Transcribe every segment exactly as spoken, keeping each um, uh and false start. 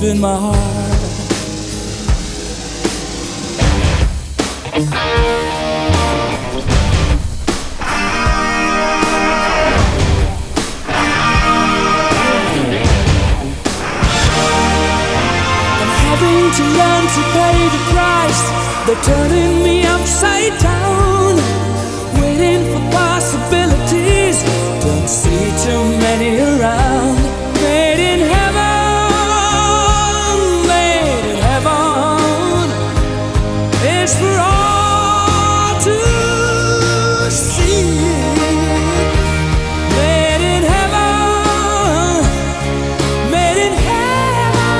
deep in my heart. To learn to pay the price, they're turning me upside down, waiting for possibilities, don't see too many around. Made in heaven, made in heaven, it's for all to see. Made in heaven, made in heaven.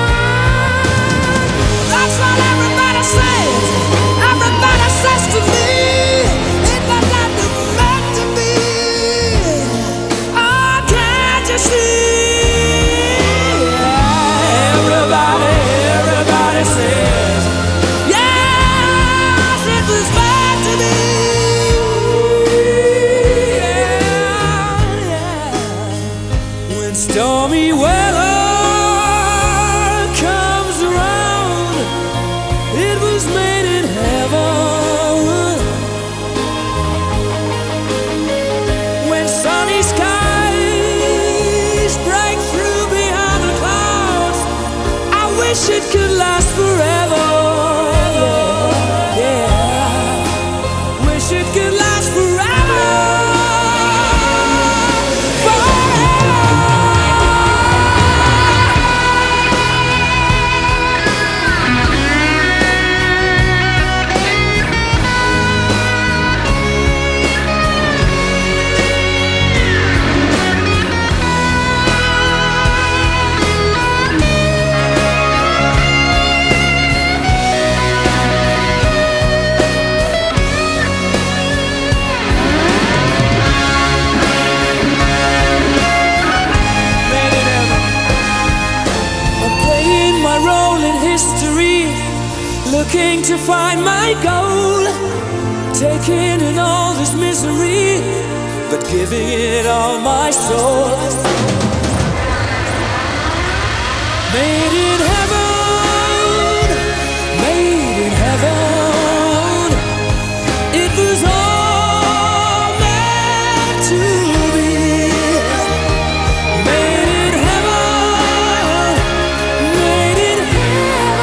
That's what everybody says. Everybody says to me, it might not be meant to be. Oh, can't you see? Everybody, everybody says, yes, it was meant to be. Yeah, yeah. When stormy weather made in heaven, when sunny skies break through behind the clouds, I wish it could last forever. Yeah, yeah. Wish it could last forever. Looking to find my goal, taking in all this misery, but giving it all my soul. Made in heaven, made in heaven, it was all meant to be. Made in heaven, made in heaven.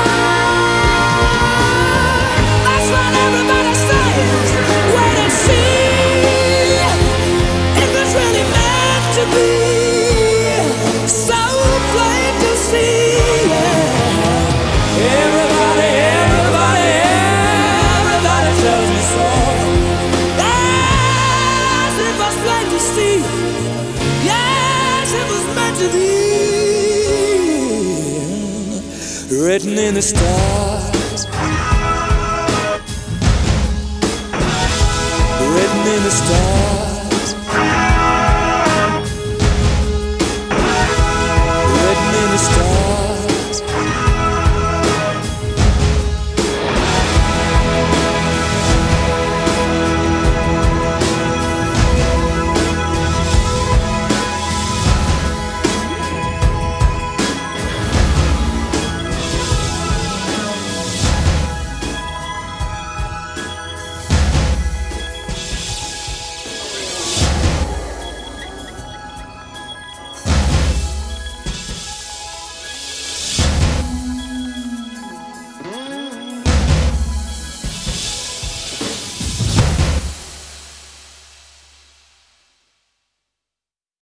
Everybody says, wait and see, it was really meant to be, so plain to see. Yeah. Everybody, everybody, everybody tells me so. Yes, it was plain to see. Yes, it was meant to be, written in the stars, written in the stars.